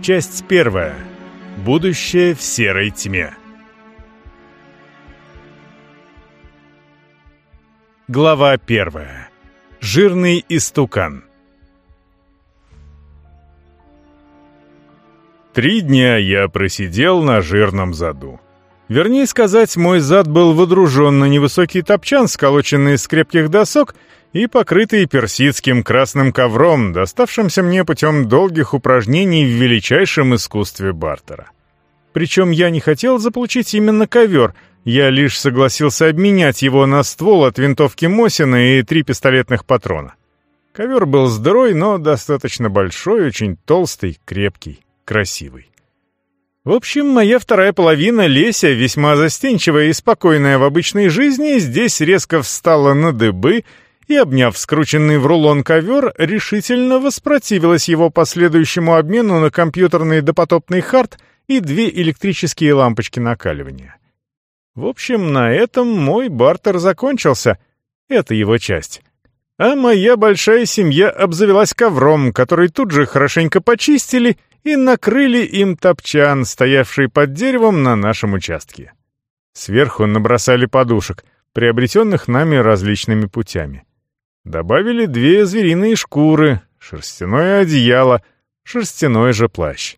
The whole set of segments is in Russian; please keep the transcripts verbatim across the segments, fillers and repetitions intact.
Часть первая. Будущее в серой тьме. Глава первая. Жирный истукан. Три дня я просидел на жирном заду. Вернее сказать, мой зад был водружен на невысокий топчан, сколоченный из крепких досок и покрытый персидским красным ковром, доставшимся мне путем долгих упражнений в величайшем искусстве бартера. Причем я не хотел заполучить именно ковер, я лишь согласился обменять его на ствол от винтовки Мосина и три пистолетных патрона. Ковер был с дырой, но достаточно большой, очень толстый, крепкий, красивый. В общем, моя вторая половина, Леся, весьма застенчивая и спокойная в обычной жизни, здесь резко встала на дыбы и, обняв скрученный в рулон ковер, решительно воспротивилась его последующему обмену на компьютерный допотопный хард и две электрические лампочки накаливания. В общем, на этом мой бартер закончился. Это его часть. А моя большая семья обзавелась ковром, который тут же хорошенько почистили и накрыли им топчан, стоявший под деревом на нашем участке. Сверху набросали подушек, приобретенных нами различными путями. Добавили две звериные шкуры, шерстяное одеяло, шерстяной же плащ.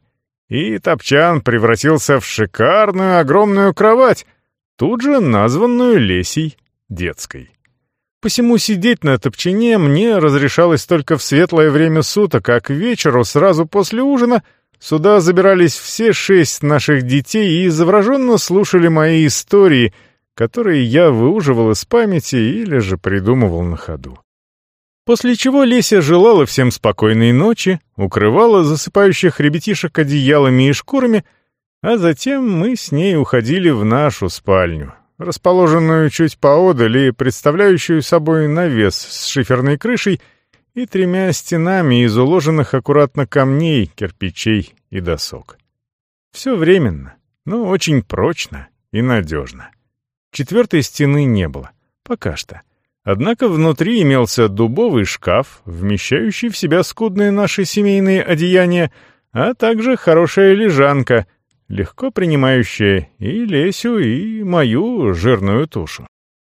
И топчан превратился в шикарную огромную кровать, тут же названную Лесей детской. Посему сидеть на топчине мне разрешалось только в светлое время суток, а к вечеру, сразу после ужина, сюда забирались все шесть наших детей и завороженно слушали мои истории, которые я выуживал из памяти или же придумывал на ходу. После чего Леся желала всем спокойной ночи, укрывала засыпающих ребятишек одеялами и шкурами, а затем мы с ней уходили в нашу спальню, расположенную чуть поодаль и представляющую собой навес с шиферной крышей и тремя стенами из уложенных аккуратно камней, кирпичей и досок. Все временно, но очень прочно и надежно. Четвертой стены не было, пока что. Однако внутри имелся дубовый шкаф, вмещающий в себя скудные наши семейные одеяния, а также хорошая лежанка, легко принимающая и Лесю, и мою жирную тушу.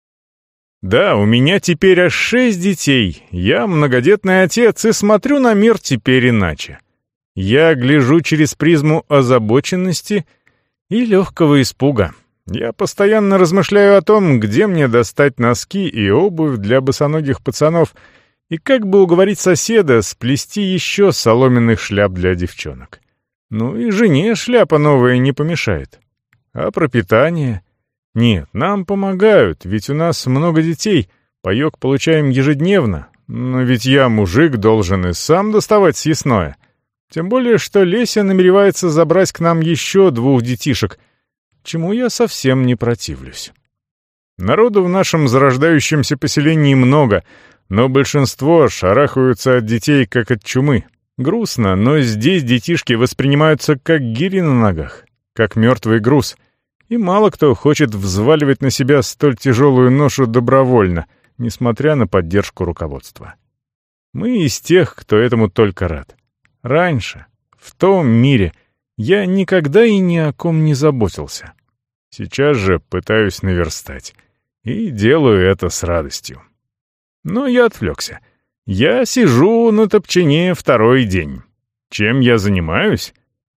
Да, у меня теперь аж шесть детей, я многодетный отец и смотрю на мир теперь иначе. Я гляжу через призму озабоченности и легкого испуга. Я постоянно размышляю о том, где мне достать носки и обувь для босоногих пацанов, и как бы уговорить соседа сплести еще соломенных шляп для девчонок. Ну и жене шляпа новая не помешает. А пропитание? Нет, нам помогают, ведь у нас много детей, паёк получаем ежедневно, но ведь я, мужик, должен и сам доставать съестное. Тем более, что Леся намеревается забрать к нам еще двух детишек, чему я совсем не противлюсь. Народу в нашем зарождающемся поселении много, но большинство шарахаются от детей, как от чумы. Грустно, но здесь детишки воспринимаются как гири на ногах, как мертвый груз, и мало кто хочет взваливать на себя столь тяжелую ношу добровольно, несмотря на поддержку руководства. Мы из тех, кто этому только рад. Раньше, в том мире, я никогда и ни о ком не заботился. Сейчас же пытаюсь наверстать. И делаю это с радостью. Но я отвлекся. Я сижу на топчине второй день. Чем я занимаюсь?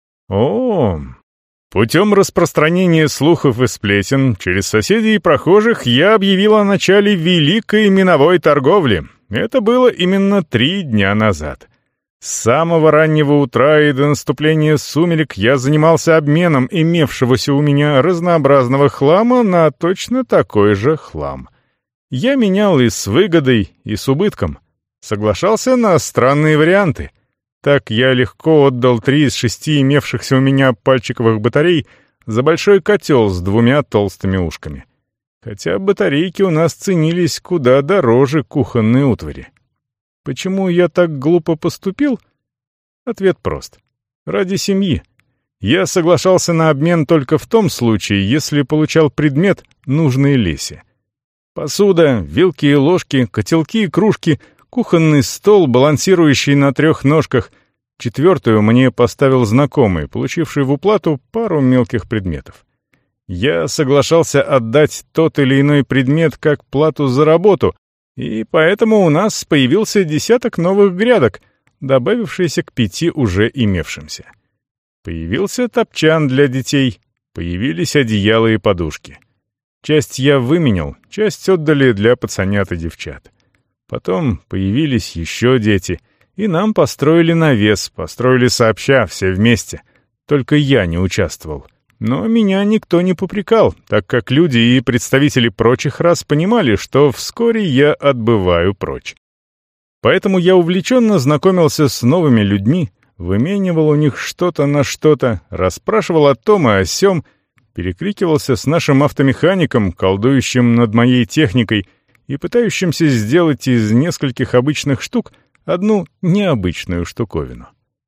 О, путем распространения слухов и сплетен через соседей и прохожих я объявил о начале великой миновой торговли. Это было именно три дня назад. С самого раннего утра и до наступления сумерек я занимался обменом имевшегося у меня разнообразного хлама на точно такой же хлам. Я менял и с выгодой, и с убытком. Соглашался на странные варианты. Так я легко отдал три из шести имевшихся у меня пальчиковых батарей за большой котел с двумя толстыми ушками. Хотя батарейки у нас ценились куда дороже кухонной утвари. Почему я так глупо поступил? Ответ прост. Ради семьи. Я соглашался на обмен только в том случае, если получал предмет, нужный Лесе. Посуда, вилки и ложки, котелки и кружки, кухонный стол, балансирующий на трех ножках Четвертую мне поставил знакомый, получивший в уплату пару мелких предметов. Я соглашался отдать тот или иной предмет как плату за работу, и поэтому у нас появился десяток новых грядок, добавившиеся к пяти уже имевшимся. Появился топчан для детей, появились одеяла и подушки. Часть я выменял, часть отдали для пацанят и девчат. Потом появились еще дети, и нам построили навес, построили сообща, все вместе. Только я не участвовал. Но меня никто не попрекал, так как люди и представители прочих рас понимали, что вскоре я отбываю прочь. Поэтому я увлеченно знакомился с новыми людьми, выменивал у них что-то на что-то, расспрашивал о том и о сём, перекрикивался с нашим автомехаником, колдующим над моей техникой и пытающимся сделать из нескольких обычных штук одну необычную штуковину.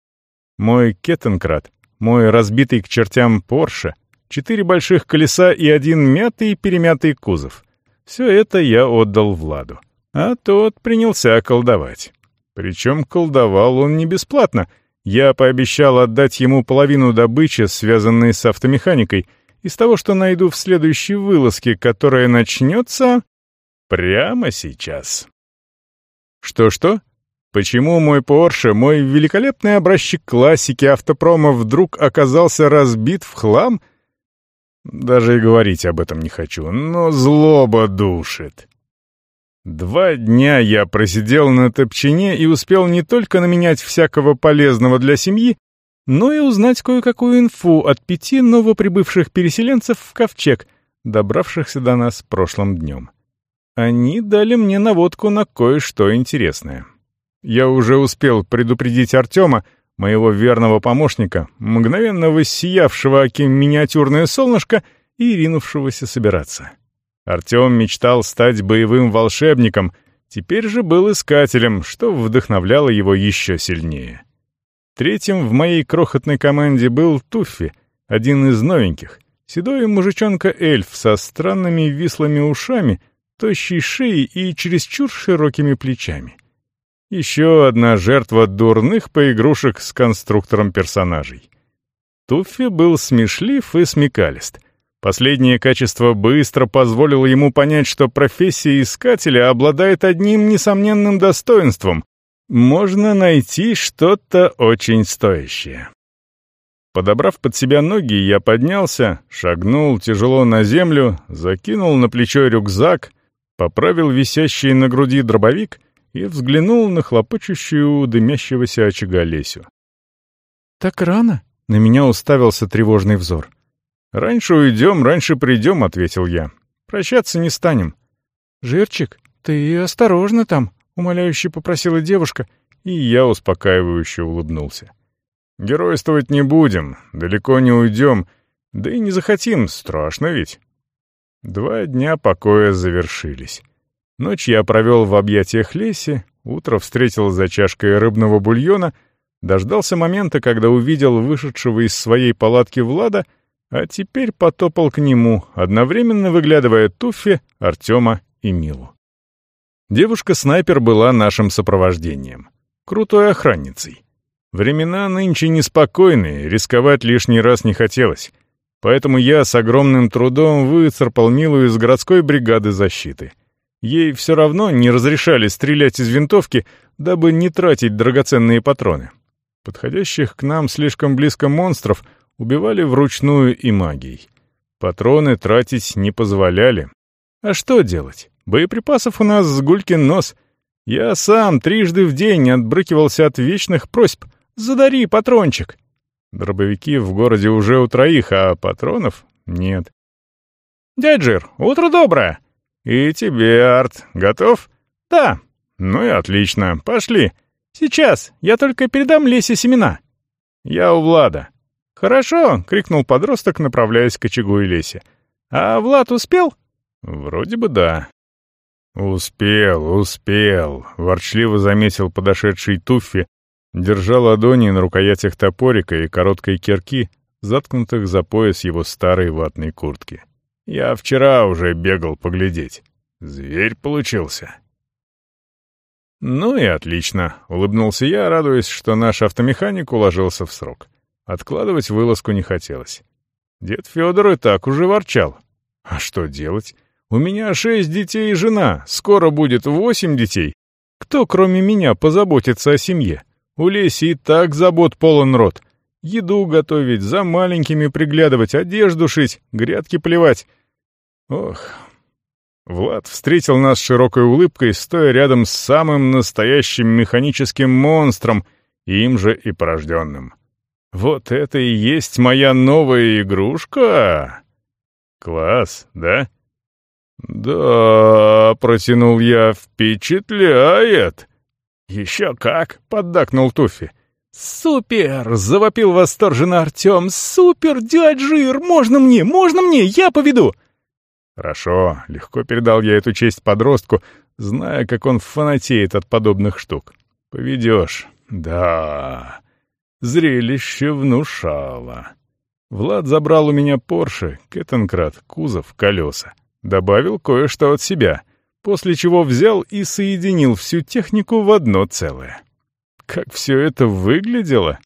Мой Кеттенкрат, мой разбитый к чертям Порше, четыре больших колеса и один мятый-перемятый кузов — все это я отдал Владу, а тот принялся колдовать. Причем колдовал он не бесплатно. Я пообещал отдать ему половину добычи, связанной с автомеханикой, из того, что найду в следующей вылазке, которая начнется прямо сейчас. Что-что? Почему мой Порше, мой великолепный образчик классики автопрома, вдруг оказался разбит в хлам? Даже и говорить об этом не хочу, но злоба душит. Два дня я просидел на топчине и успел не только наменять всякого полезного для семьи, но и узнать кое-какую инфу от пяти новоприбывших переселенцев в ковчег, добравшихся до нас прошлым днем. Они дали мне наводку на кое-что интересное. Я уже успел предупредить Артема, моего верного помощника, мгновенно воссиявшего оким миниатюрное солнышко и ринувшегося собираться. Артем мечтал стать боевым волшебником, теперь же был искателем, что вдохновляло его еще сильнее. Третьим в моей крохотной команде был Туффи, один из новеньких, седой мужичонка-эльф со странными вислыми ушами, тощей шеей и чересчур широкими плечами. Еще одна жертва дурных поигрушек с конструктором персонажей. Туффи был смешлив и смекалист. Последнее качество быстро позволило ему понять, что профессия искателя обладает одним несомненным достоинством — можно найти что-то очень стоящее. Подобрав под себя ноги, я поднялся, шагнул тяжело на землю, закинул на плечо рюкзак, поправил висящий на груди дробовик и взглянул на хлопочущую у дымящегося очага Лесю. «Так рано?» — на меня уставился тревожный взор. «Раньше уйдем, раньше придем», — ответил я. «Прощаться не станем». «Жирчик, ты осторожно там», — умоляюще попросила девушка, и я успокаивающе улыбнулся. «Геройствовать не будем, далеко не уйдем, да и не захотим, страшно ведь». Два дня покоя завершились. Ночь я провел в объятиях Леси, утро встретил за чашкой рыбного бульона, дождался момента, когда увидел вышедшего из своей палатки Влада, а теперь потопал к нему, одновременно выглядывая Туффи, Артема и Милу. Девушка-снайпер была нашим сопровождением, крутой охранницей. Времена нынче неспокойные, рисковать лишний раз не хотелось, поэтому я с огромным трудом выцарпал Милу из городской бригады защиты. Ей все равно не разрешали стрелять из винтовки, дабы не тратить драгоценные патроны. Подходящих к нам слишком близко монстров убивали вручную и магией. Патроны тратить не позволяли. А что делать? Боеприпасов у нас с гулькин нос. Я сам трижды в день отбрыкивался от вечных просьб: «Задари патрончик». Дробовики в городе уже у троих, а патронов нет. «Дядь Жир, утро доброе!» «И тебе, Арт. Готов?» «Да». «Ну и отлично. Пошли». «Сейчас. Я только передам Лесе семена». «Я у Влада». «Хорошо», — крикнул подросток, направляясь к очагу и Лесе. «А Влад успел?» «Вроде бы да». «Успел, успел», — ворчливо заметил подошедший Туффи, держа ладони на рукоятях топорика и короткой кирки, заткнутых за пояс его старой ватной куртки. «Я вчера уже бегал поглядеть. Зверь получился». «Ну и отлично», — улыбнулся я, радуясь, что наш автомеханик уложился в срок. Откладывать вылазку не хотелось. Дед Федор и так уже ворчал. А что делать? У меня шесть детей и жена, скоро будет восемь детей. Кто, кроме меня, позаботится о семье? У Леси и так забот полон рот. Еду готовить, за маленькими приглядывать, одежду шить, грядки поливать. Ох. Влад встретил нас широкой улыбкой, стоя рядом с самым настоящим механическим монстром, им же и порожденным. Вот это и есть моя новая игрушка? Класс, да? Да, протянул я, впечатляет. Еще как, поддакнул Туффи. «Супер!» — завопил восторженно Артем. «Супер, дядь Жир! Можно мне, можно мне, я поведу!» «Хорошо», — легко передал я эту честь подростку, зная, как он фанатеет от подобных штук. «Поведешь?» «Да...» Зрелище внушало. Влад забрал у меня Порше, Кеттенкрат, кузов, колеса. Добавил кое-что от себя, после чего взял и соединил всю технику в одно целое. Как все это выглядело?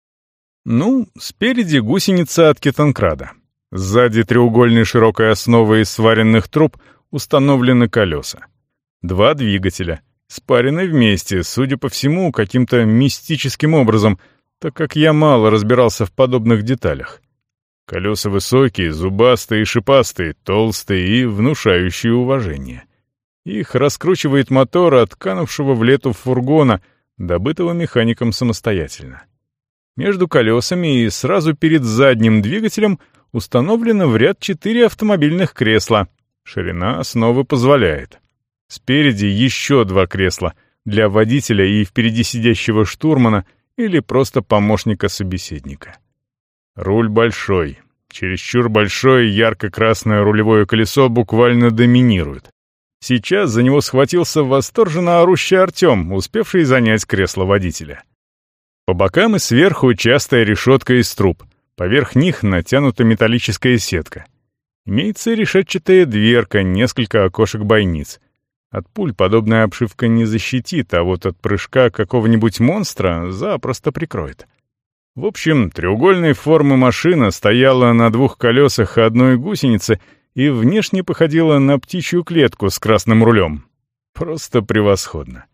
Ну, спереди гусеница от Кеттенкрада. Сзади треугольной широкой основой из сваренных труб установлены колеса. Два двигателя, спарены вместе, судя по всему, каким-то мистическим образом, так как я мало разбирался в подобных деталях. Колеса высокие, зубастые и шипастые, толстые и внушающие уважение. Их раскручивает мотор от канувшего в лету фургона, добытого механиком самостоятельно. Между колесами и сразу перед задним двигателем установлено в ряд четыре автомобильных кресла. Ширина основы позволяет. Спереди еще два кресла для водителя и впереди сидящего штурмана или просто помощника собеседника. Руль большой. Чересчур большое ярко-красное рулевое колесо буквально доминирует. Сейчас за него схватился восторженно орущий Артем, успевший занять кресло водителя. По бокам и сверху частая решетка из труб. Поверх них натянута металлическая сетка. Имеется решетчатая дверка, несколько окошек-бойниц. От пуль подобная обшивка не защитит, а вот от прыжка какого-нибудь монстра запросто прикроет. В общем, треугольной формы машина стояла на двух колесах одной гусеницы и внешне походила на птичью клетку с красным рулем. Просто превосходно.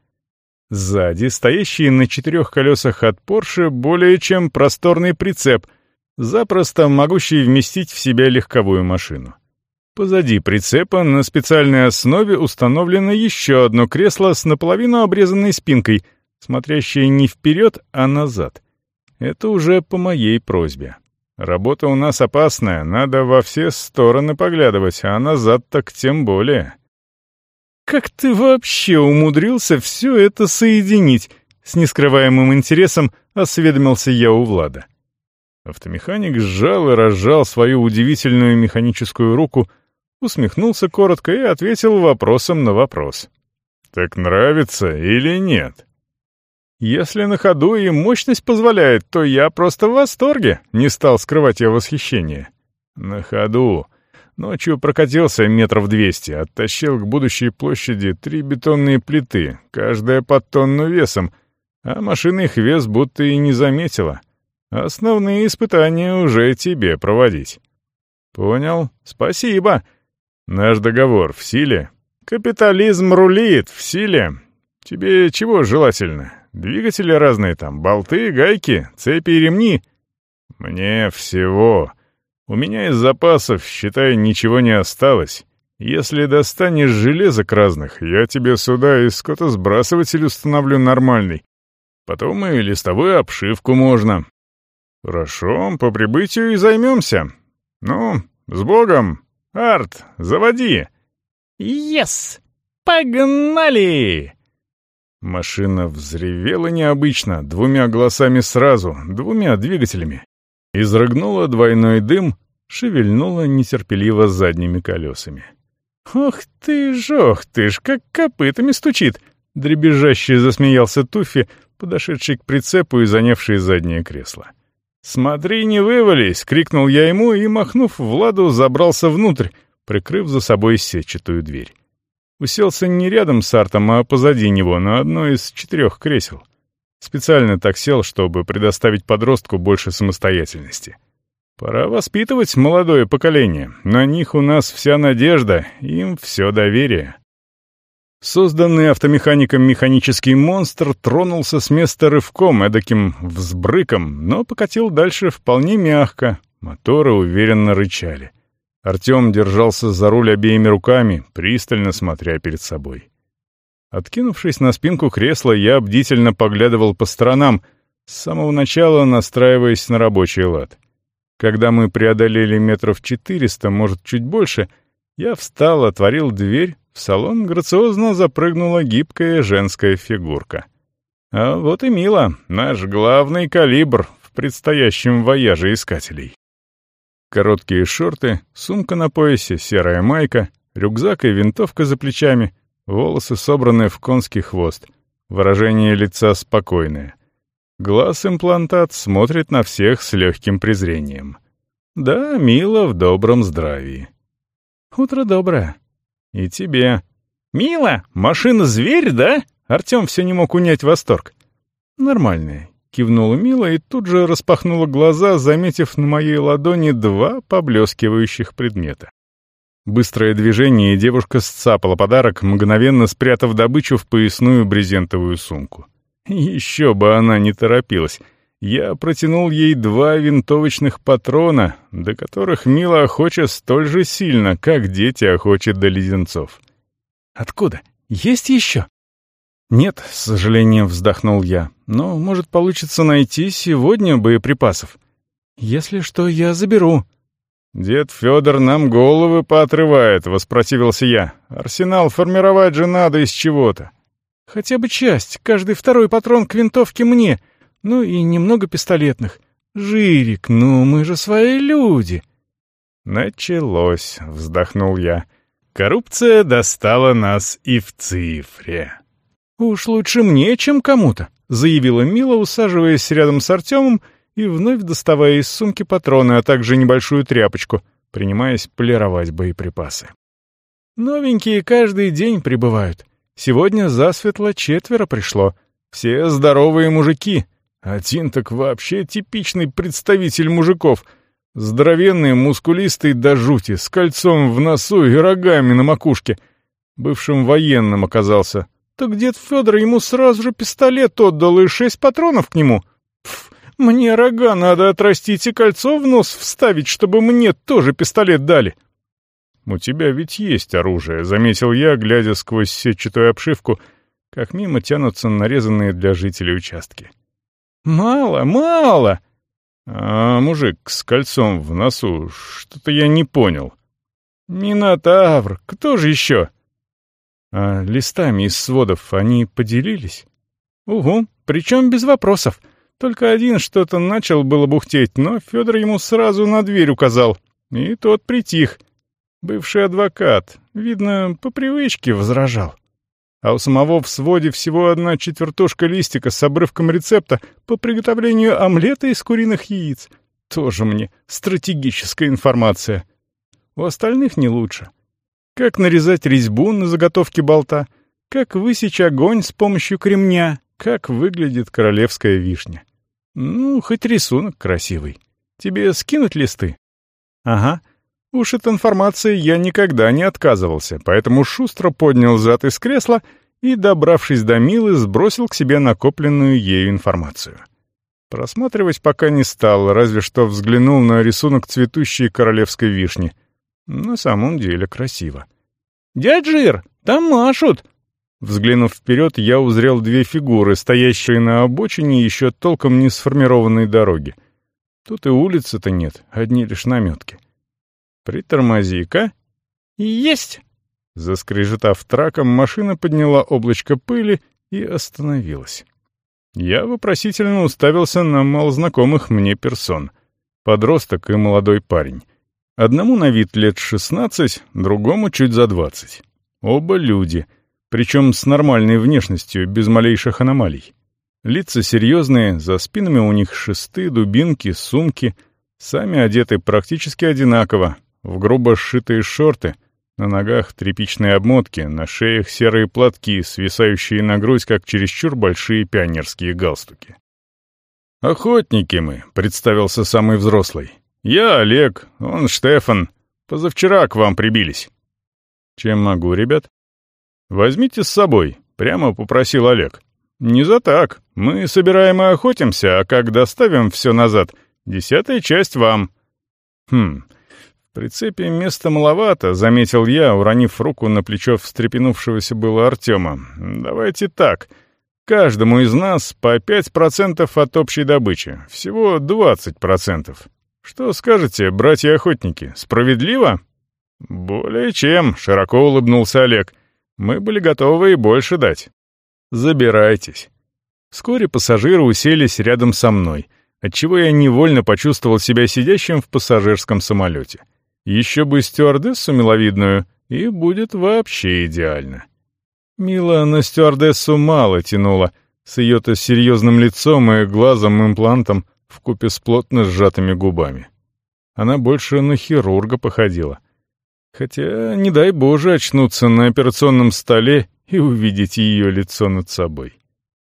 Сзади, стоящий на четырех колесах от Порше, более чем просторный прицеп, запросто могущий вместить в себя легковую машину. Позади прицепа на специальной основе установлено еще одно кресло с наполовину обрезанной спинкой, смотрящее не вперед, а назад. Это уже по моей просьбе. Работа у нас опасная, надо во все стороны поглядывать, а назад так тем более. «Как ты вообще умудрился все это соединить?» — с нескрываемым интересом осведомился я у Влада. Автомеханик сжал и разжал свою удивительную механическую руку, усмехнулся коротко и ответил вопросом на вопрос. «Так нравится или нет?» «Если на ходу и мощность позволяет, то я просто в восторге», — не стал скрывать я восхищение. «На ходу. Ночью прокатился метров двести, оттащил к будущей площади три бетонные плиты, каждая под тонну весом, а машина их вес будто и не заметила. Основные испытания уже тебе проводить». «Понял. Спасибо. Наш договор в силе?» «Капитализм рулит, в силе. Тебе чего желательно? Двигатели разные там, болты, гайки, цепи и ремни?» «Мне всего. У меня из запасов, считай, ничего не осталось. Если достанешь железок разных, я тебе сюда и скотосбрасыватель установлю нормальный. Потом и листовую обшивку можно». «Хорошо, по прибытию и займемся. Ну, с Богом. Арт, заводи!» «Ес! Погнали!» Машина взревела необычно, двумя голосами сразу, двумя двигателями. Изрыгнула двойной дым, шевельнула нетерпеливо задними колесами. «Ох ты ж, ох ты ж, как копытами стучит!» — дребезжаще засмеялся Туффи, подошедший к прицепу и занявший заднее кресло. «Смотри, не вывались!» — крикнул я ему и, махнув Владу, забрался внутрь, прикрыв за собой сетчатую дверь. Уселся не рядом с Артом, а позади него, на одно из четырех кресел. Специально так сел, чтобы предоставить подростку больше самостоятельности. Пора воспитывать молодое поколение. На них у нас вся надежда, им все доверие. Созданный автомехаником механический монстр тронулся с места рывком, эдаким взбрыком, но покатил дальше вполне мягко, моторы уверенно рычали. Артем держался за руль обеими руками, пристально смотря перед собой. Откинувшись на спинку кресла, я бдительно поглядывал по сторонам, с самого начала настраиваясь на рабочий лад. Когда мы преодолели метров четыреста, может, чуть больше, я встал, отворил дверь, в салон грациозно запрыгнула гибкая женская фигурка. А вот и Мила, наш главный калибр в предстоящем вояже искателей. Короткие шорты, сумка на поясе, серая майка, рюкзак и винтовка за плечами, волосы собраны в конский хвост, выражение лица спокойное. Глаз-имплантат смотрит на всех с легким презрением. Да, Мила в добром здравии. «Утро доброе. И тебе». «Мила, машина-зверь, да?» Артем все не мог унять восторг. «Нормальная», — кивнула Мила и тут же распахнула глаза, заметив на моей ладони два поблескивающих предмета. Быстрое движение, и девушка сцапала подарок, мгновенно спрятав добычу в поясную брезентовую сумку. Еще бы она не торопилась. Я протянул ей два винтовочных патрона, до которых Мила охочет столь же сильно, как дети охочет до леденцов. «Откуда? Есть еще?» «Нет», — с сожалением вздохнул я, «но, может, получится найти сегодня боеприпасов. Если что, я заберу». «Дед Федор нам головы поотрывает», — воспротивился я. «Арсенал формировать же надо из чего-то». «Хотя бы часть, каждый второй патрон к винтовке мне». Ну и немного пистолетных. Жирик, ну мы же свои люди. Началось, вздохнул я. Коррупция достала нас и в цифре. Уж лучше мне, чем кому-то, заявила Мила, усаживаясь рядом с Артемом и вновь доставая из сумки патроны, а также небольшую тряпочку, принимаясь полировать боеприпасы. Новенькие каждый день прибывают. Сегодня засветло четверо пришло. Все здоровые мужики. Один так вообще типичный представитель мужиков. Здоровенный, мускулистый до жути, с кольцом в носу и рогами на макушке. Бывшим военным оказался. Так дед Федор ему сразу же пистолет отдал и шесть патронов к нему. Пф, мне рога надо отрастить и кольцо в нос вставить, чтобы мне тоже пистолет дали. «У тебя ведь есть оружие», — заметил я, глядя сквозь сетчатую обшивку, как мимо тянутся нарезанные для жителей участки. «Мало, мало!» «А мужик с кольцом в носу, что-то я не понял». «Минотавр, кто же еще?» «А листами из сводов они поделились?» «Угу, причем без вопросов. Только один что-то начал было бухтеть, но Федор ему сразу на дверь указал, и тот притих. Бывший адвокат, видно, по привычке возражал. А у самого в своде всего одна четвертушка листика с обрывком рецепта по приготовлению омлета из куриных яиц. Тоже мне стратегическая информация. У остальных не лучше. Как нарезать резьбу на заготовке болта, как высечь огонь с помощью кремня, как выглядит королевская вишня. Ну, хоть рисунок красивый. Тебе скинуть листы? Ага. Уж от информации я никогда не отказывался, поэтому шустро поднял зад из кресла и, добравшись до Милы, сбросил к себе накопленную ею информацию. Просматривать пока не стал, разве что взглянул на рисунок цветущей королевской вишни. На самом деле красиво. «Дядь Жир, там машут!» Взглянув вперед, я узрел две фигуры, стоящие на обочине еще толком не сформированной дороги. Тут и улицы-то нет, одни лишь наметки. «Притормози-ка». «Есть!» Заскрежетав траком, машина подняла облачко пыли и остановилась. Я вопросительно уставился на малознакомых мне персон. Подросток и молодой парень. Одному на вид лет шестнадцать, другому чуть за двадцать. Оба люди, причем с нормальной внешностью, без малейших аномалий. Лица серьезные, за спинами у них шесты, дубинки, сумки. Сами одеты практически одинаково, в грубо сшитые шорты, На ногах тряпичные обмотки, на шеях серые платки, свисающие на грудь, как чересчур большие пионерские галстуки. «Охотники мы», — представился самый взрослый. «Я Олег, он Штефан. Позавчера к вам прибились». «Чем могу, ребят?» «Возьмите с собой», — прямо попросил Олег. «Не за так. Мы собираем и охотимся, а как доставим все назад, десятая часть вам». «Хм, в прицепе места маловато», — заметил я, уронив руку на плечо встрепенувшегося было Артема. «Давайте так. Каждому из нас по пять процентов от общей добычи. Всего двадцать процентов. Что скажете, братья-охотники, справедливо?» «Более чем», — широко улыбнулся Олег. «Мы были готовы и больше дать. Забирайтесь». Вскоре пассажиры уселись рядом со мной, отчего я невольно почувствовал себя сидящим в пассажирском самолете. Еще бы стюардессу миловидную, и будет вообще идеально. Мила на стюардессу мало тянула, с ее-то серьезным лицом и глазом-имплантом вкупе с плотно сжатыми губами. Она больше на хирурга походила. Хотя, не дай Боже, очнуться на операционном столе и увидеть ее лицо над собой.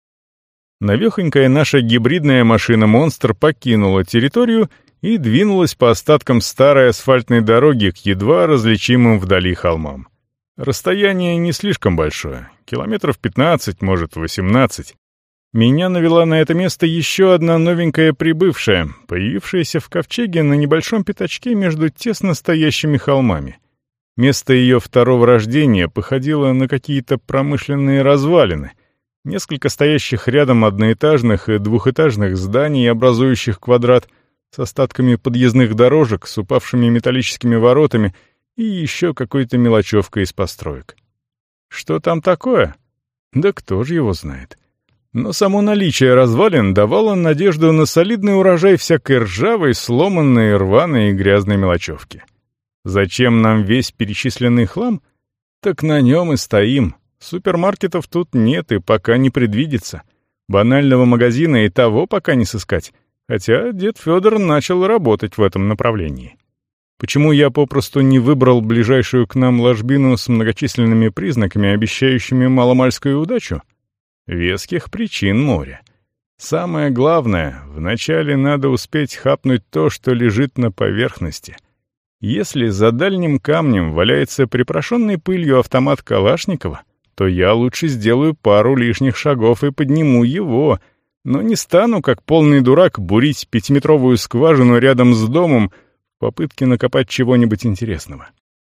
Навехонькая наша гибридная машина-монстр покинула территорию и двинулась по остаткам старой асфальтной дороги к едва различимым вдали холмам. Расстояние не слишком большое, километров пятнадцать, может, восемнадцать. Меня навела на это место еще одна новенькая прибывшая, появившаяся в ковчеге на небольшом пятачке между тесно стоящими холмами. Место ее второго рождения походило на какие-то промышленные развалины, несколько стоящих рядом одноэтажных и двухэтажных зданий, образующих квадрат, с остатками подъездных дорожек, с упавшими металлическими воротами и еще какой-то мелочевкой из построек. Что там такое? Да кто же его знает. Но само наличие развалин давало надежду на солидный урожай всякой ржавой, сломанной, рваной и грязной мелочевки. Зачем нам весь перечисленный хлам? Так на нем и стоим. Супермаркетов тут нет и пока не предвидится. Банального магазина и того пока не сыскать. Хотя дед Федор начал работать в этом направлении. Почему я попросту не выбрал ближайшую к нам ложбину с многочисленными признаками, обещающими маломальскую удачу? Веских причин море. Самое главное, вначале надо успеть хапнуть то, что лежит на поверхности. Если за дальним камнем валяется припорошенный пылью автомат Калашникова, то я лучше сделаю пару лишних шагов и подниму его, но не стану, как полный дурак, бурить пятиметровую скважину рядом с домом в попытке накопать чего-нибудь интересного.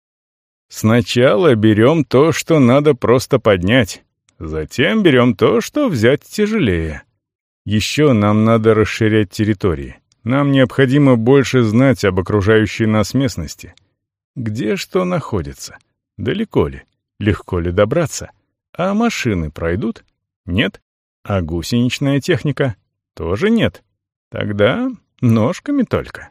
Сначала берем то, что надо просто поднять, затем берем то, что взять тяжелее. Еще нам надо расширять территории. Нам необходимо больше знать об окружающей нас местности. Где что находится? Далеко ли? Легко ли добраться? А машины пройдут? Нет. А гусеничная техника? Тоже нет. Тогда ножками только.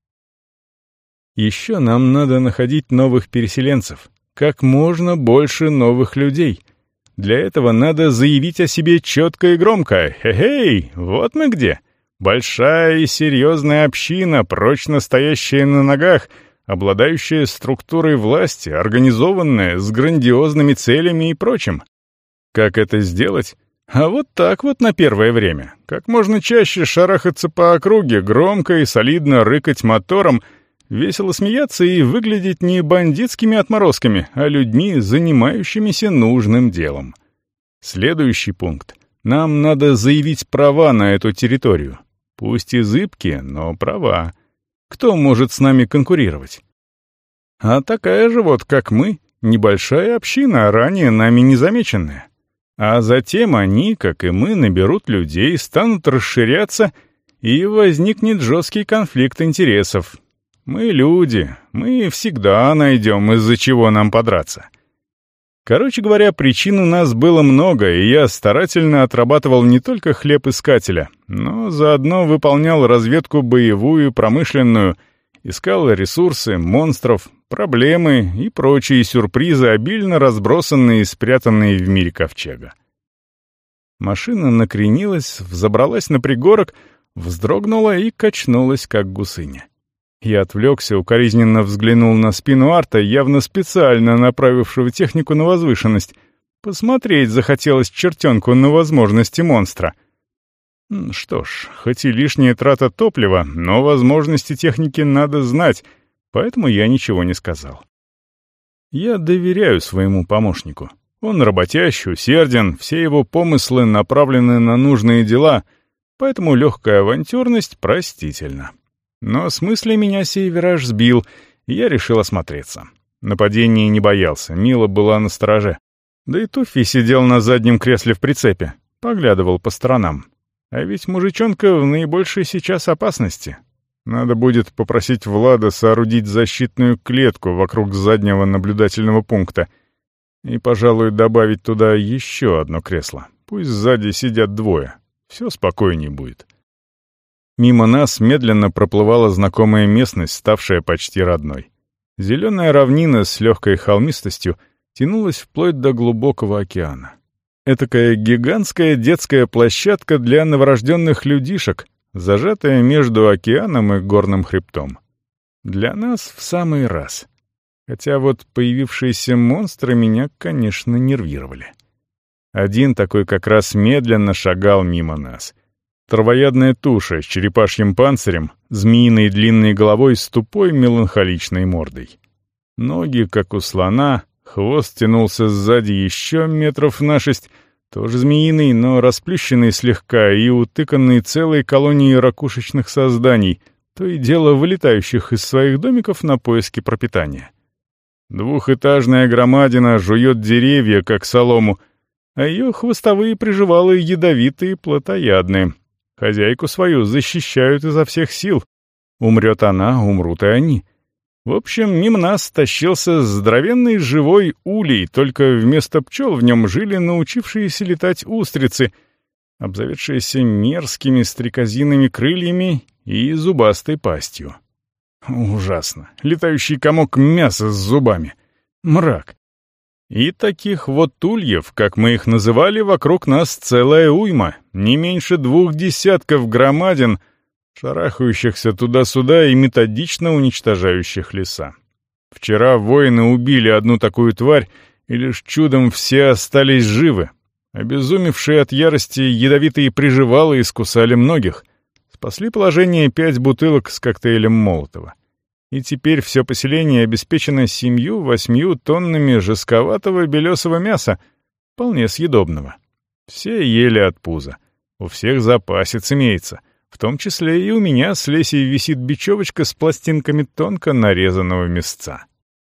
Еще нам надо находить новых переселенцев. Как можно больше новых людей. Для этого надо заявить о себе четко и громко. «Хе-хей, вот мы где!» Большая и серьезная община, прочно стоящая на ногах, обладающая структурой власти, организованная, с грандиозными целями и прочим. Как это сделать? А вот так вот на первое время. Как можно чаще шарахаться по округе, громко и солидно рыкать мотором, весело смеяться и выглядеть не бандитскими отморозками, а людьми, занимающимися нужным делом. Следующий пункт. Нам надо заявить права на эту территорию. Пусть и зыбкие, но права. Кто может с нами конкурировать? А такая же вот, как мы, небольшая община, ранее нами не замеченная. А затем они, как и мы, наберут людей, станут расширяться, и возникнет жесткий конфликт интересов. Мы люди, мы всегда найдем, из-за чего нам подраться. Короче говоря, причин у нас было много, и я старательно отрабатывал не только хлеб искателя, но заодно выполнял разведку боевую, промышленную, искал ресурсы, монстров, проблемы и прочие сюрпризы, обильно разбросанные и спрятанные в мире ковчега. Машина накренилась, взобралась на пригорок, вздрогнула и качнулась, как гусыня. Я отвлекся, укоризненно взглянул на спину Арта, явно специально направившего технику на возвышенность. Посмотреть захотелось чертенку на возможности монстра. Что ж, хоть и лишняя трата топлива, но возможности техники надо знать, поэтому я ничего не сказал. Я доверяю своему помощнику. Он работящий, усерден, все его помыслы направлены на нужные дела, поэтому легкая авантюрность простительна. Но с мысли меня сей вираж сбил, и я решил осмотреться. Нападения не боялся, Мила была настороже. Да и Туффи сидел на заднем кресле в прицепе, поглядывал по сторонам. А ведь мужичонка в наибольшей сейчас опасности. Надо будет попросить Влада соорудить защитную клетку вокруг заднего наблюдательного пункта и, пожалуй, добавить туда еще одно кресло. Пусть сзади сидят двое, все спокойнее будет. Мимо нас медленно проплывала знакомая местность, ставшая почти родной. Зеленая равнина с легкой холмистостью тянулась вплоть до глубокого океана. Этакая гигантская детская площадка для новорожденных людишек, зажатая между океаном и горным хребтом. Для нас в самый раз. Хотя вот появившиеся монстры меня, конечно, нервировали. Один такой как раз медленно шагал мимо нас. Травоядная туша с черепашьим панцирем, змеиной длинной головой с тупой меланхоличной мордой. Ноги, как у слона, хвост тянулся сзади еще метров на шесть, тоже змеиный, но расплющенный слегка и утыканный целой колонией ракушечных созданий, то и дело вылетающих из своих домиков на поиски пропитания. Двухэтажная громадина жует деревья, как солому, а ее хвостовые приживалы ядовитые, плотоядные. Хозяйку свою защищают изо всех сил. Умрет она, умрут и они. В общем, мимо нас тащился здоровенный живой улей, только вместо пчел в нем жили научившиеся летать устрицы, обзаведшиеся мерзкими стрекозиными крыльями и зубастой пастью. Ужасно. Летающий комок мяса с зубами. Мрак. И таких вот ульев, как мы их называли, вокруг нас целая уйма, не меньше двух десятков громадин, шарахающихся туда-сюда и методично уничтожающих леса. Вчера воины убили одну такую тварь, и лишь чудом все остались живы. Обезумевшие от ярости ядовитые приживалы искусали многих. Спасли положение пять бутылок с коктейлем Молотова. И теперь все поселение обеспечено семью-восьмью тоннами жестковатого белесого мяса, вполне съедобного. Все ели от пуза. У всех запасец имеется. В том числе и у меня с Лесей висит бечевочка с пластинками тонко нарезанного мясца.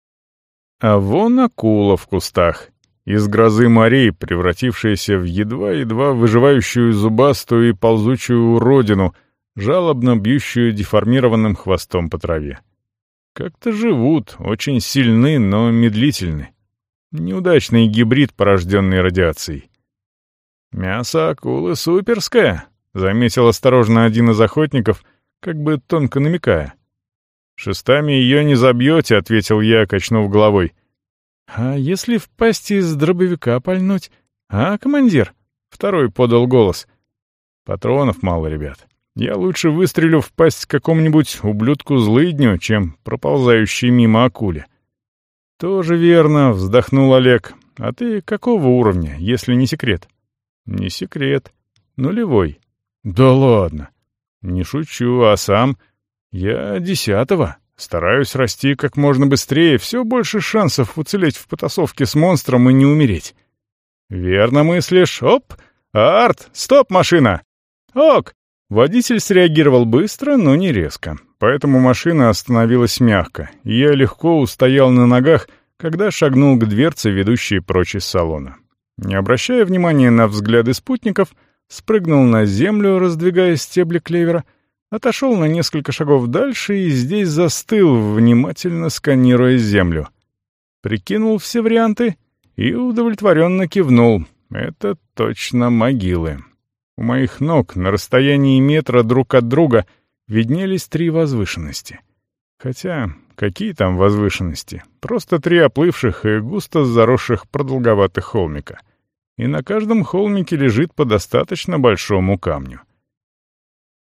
А вон акула в кустах. Из грозы морей, превратившаяся в едва-едва выживающую зубастую и ползучую уродину, жалобно бьющую деформированным хвостом по траве. Как-то живут, очень сильны, но медлительны. Неудачный гибрид, порожденный радиацией. «Мясо акулы суперское», — заметил осторожно один из охотников, как бы тонко намекая. «Шестами ее не забьете», — ответил я, качнув головой. «А если в пасти из дробовика пальнуть? А, командир?» — второй подал голос. «Патронов мало, ребят. Я лучше выстрелю в пасть какому-нибудь ублюдку-злыдню, чем проползающей мимо акуле». «Тоже верно», — вздохнул Олег. «А ты какого уровня, если не секрет?» «Не секрет. Нулевой». «Да ладно». «Не шучу, а сам?» «Я десятого. Стараюсь расти как можно быстрее, все больше шансов уцелеть в потасовке с монстром и не умереть». «Верно мыслишь. Оп! Арт! Стоп, машина!» «Ок!» Водитель среагировал быстро, но не резко, поэтому машина остановилась мягко, и я легко устоял на ногах, когда шагнул к дверце, ведущей прочь из салона. Не обращая внимания на взгляды спутников, спрыгнул на землю, раздвигая стебли клевера, отошел на несколько шагов дальше и здесь застыл, внимательно сканируя землю. Прикинул все варианты и удовлетворенно кивнул. Это точно могилы. У моих ног на расстоянии метра друг от друга виднелись три возвышенности. Хотя, какие там возвышенности? Просто три оплывших и густо заросших продолговатых холмика. И на каждом холмике лежит по достаточно большому камню.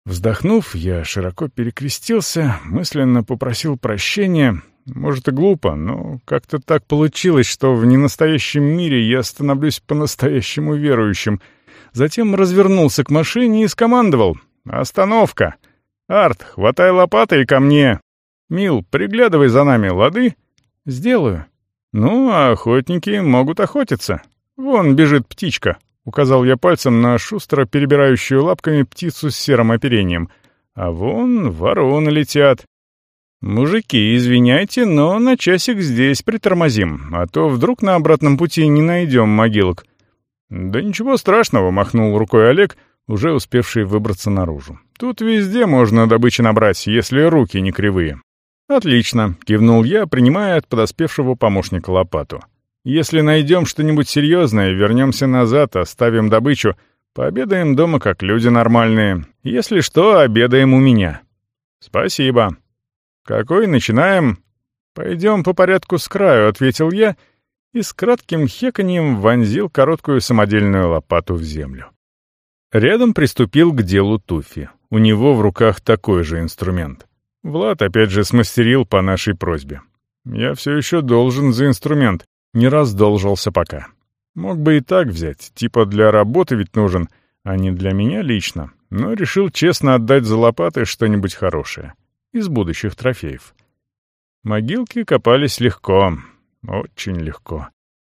Вздохнув, я широко перекрестился, мысленно попросил прощения. Может и глупо, но как-то так получилось, что в ненастоящем мире я становлюсь по-настоящему верующим. Затем развернулся к машине и скомандовал: «Остановка! Арт, хватай лопаты и ко мне! Мил, приглядывай за нами, лады?» «Сделаю». «Ну, а охотники могут охотиться. Вон бежит птичка», — указал я пальцем на шустро перебирающую лапками птицу с серым оперением. «А вон вороны летят. Мужики, извиняйте, но на часик здесь притормозим, а то вдруг на обратном пути не найдем могилок». «Да ничего страшного», — махнул рукой Олег, уже успевший выбраться наружу. «Тут везде можно добычи набрать, если руки не кривые». «Отлично», — кивнул я, принимая от подоспевшего помощника лопату. «Если найдем что-нибудь серьезное, вернемся назад, оставим добычу, пообедаем дома как люди нормальные. Если что, обедаем у меня». «Спасибо». «Какой начинаем?» «Пойдем по порядку с краю», — ответил я, и с кратким хеканьем вонзил короткую самодельную лопату в землю. Рядом приступил к делу Туффи. У него в руках такой же инструмент. Влад опять же смастерил по нашей просьбе. Я все еще должен за инструмент, не раздолжился пока. Мог бы и так взять, типа для работы ведь нужен, а не для меня лично, но решил честно отдать за лопаты что-нибудь хорошее. Из будущих трофеев. Могилки копались легко, очень легко.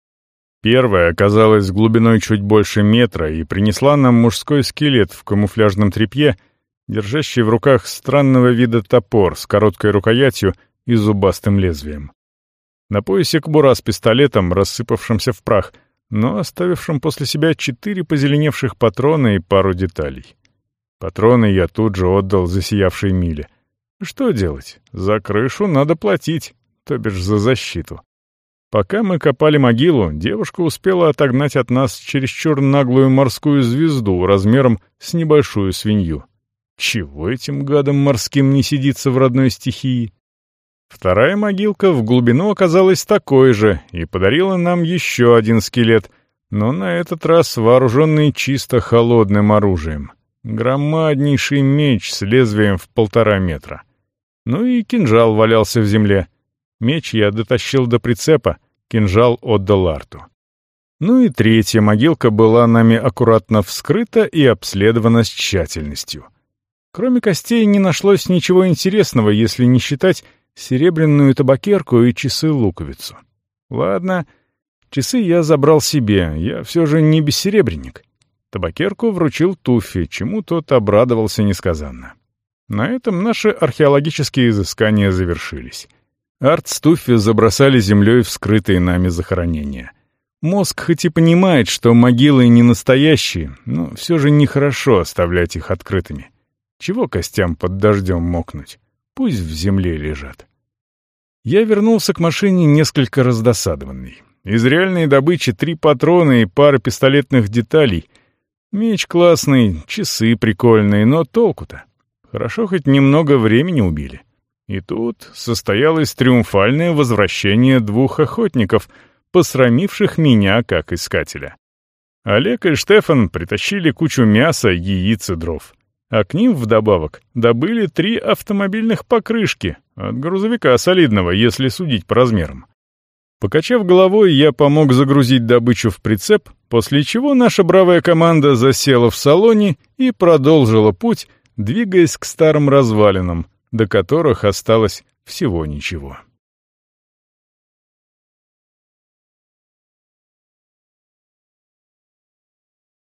Первая оказалась глубиной чуть больше метра и принесла нам мужской скелет в камуфляжном тряпье, держащий в руках странного вида топор с короткой рукоятью и зубастым лезвием. На поясе кобура с пистолетом, рассыпавшимся в прах, но оставившим после себя четыре позеленевших патрона и пару деталей. Патроны я тут же отдал засиявшей Миле. Что делать? За крышу надо платить, то бишь за защиту. Пока мы копали могилу, девушка успела отогнать от нас чересчур наглую морскую звезду размером с небольшую свинью. Чего этим гадам морским не сидится в родной стихии? Вторая могилка в глубину оказалась такой же и подарила нам еще один скелет, но на этот раз вооруженный чисто холодным оружием. Громаднейший меч с лезвием в полтора метра. Ну и кинжал валялся в земле. Меч я дотащил до прицепа, кинжал отдал Арту. Ну и третья могилка была нами аккуратно вскрыта и обследована с тщательностью. Кроме костей не нашлось ничего интересного, если не считать серебряную табакерку и часы-луковицу. Ладно, часы я забрал себе, я все же не бессеребренник. Табакерку вручил Туффи, чему тот обрадовался несказанно. На этом наши археологические изыскания завершились. Арт с Туффи забросали землей вскрытые нами захоронения. Мозг хоть и понимает, что могилы не настоящие, но все же нехорошо оставлять их открытыми. Чего костям под дождем мокнуть? Пусть в земле лежат. Я вернулся к машине несколько раздосадованный. Из реальной добычи три патрона и пара пистолетных деталей. Меч классный, часы прикольные, но толку-то? Хорошо, хоть немного времени убили. И тут состоялось триумфальное возвращение двух охотников, посрамивших меня как искателя. Олег и Штефан притащили кучу мяса, яиц и дров. А к ним вдобавок добыли три автомобильных покрышки, от грузовика солидного, если судить по размерам. Покачав головой, я помог загрузить добычу в прицеп, после чего наша бравая команда засела в салоне и продолжила путь, двигаясь к старым развалинам, до которых осталось всего ничего.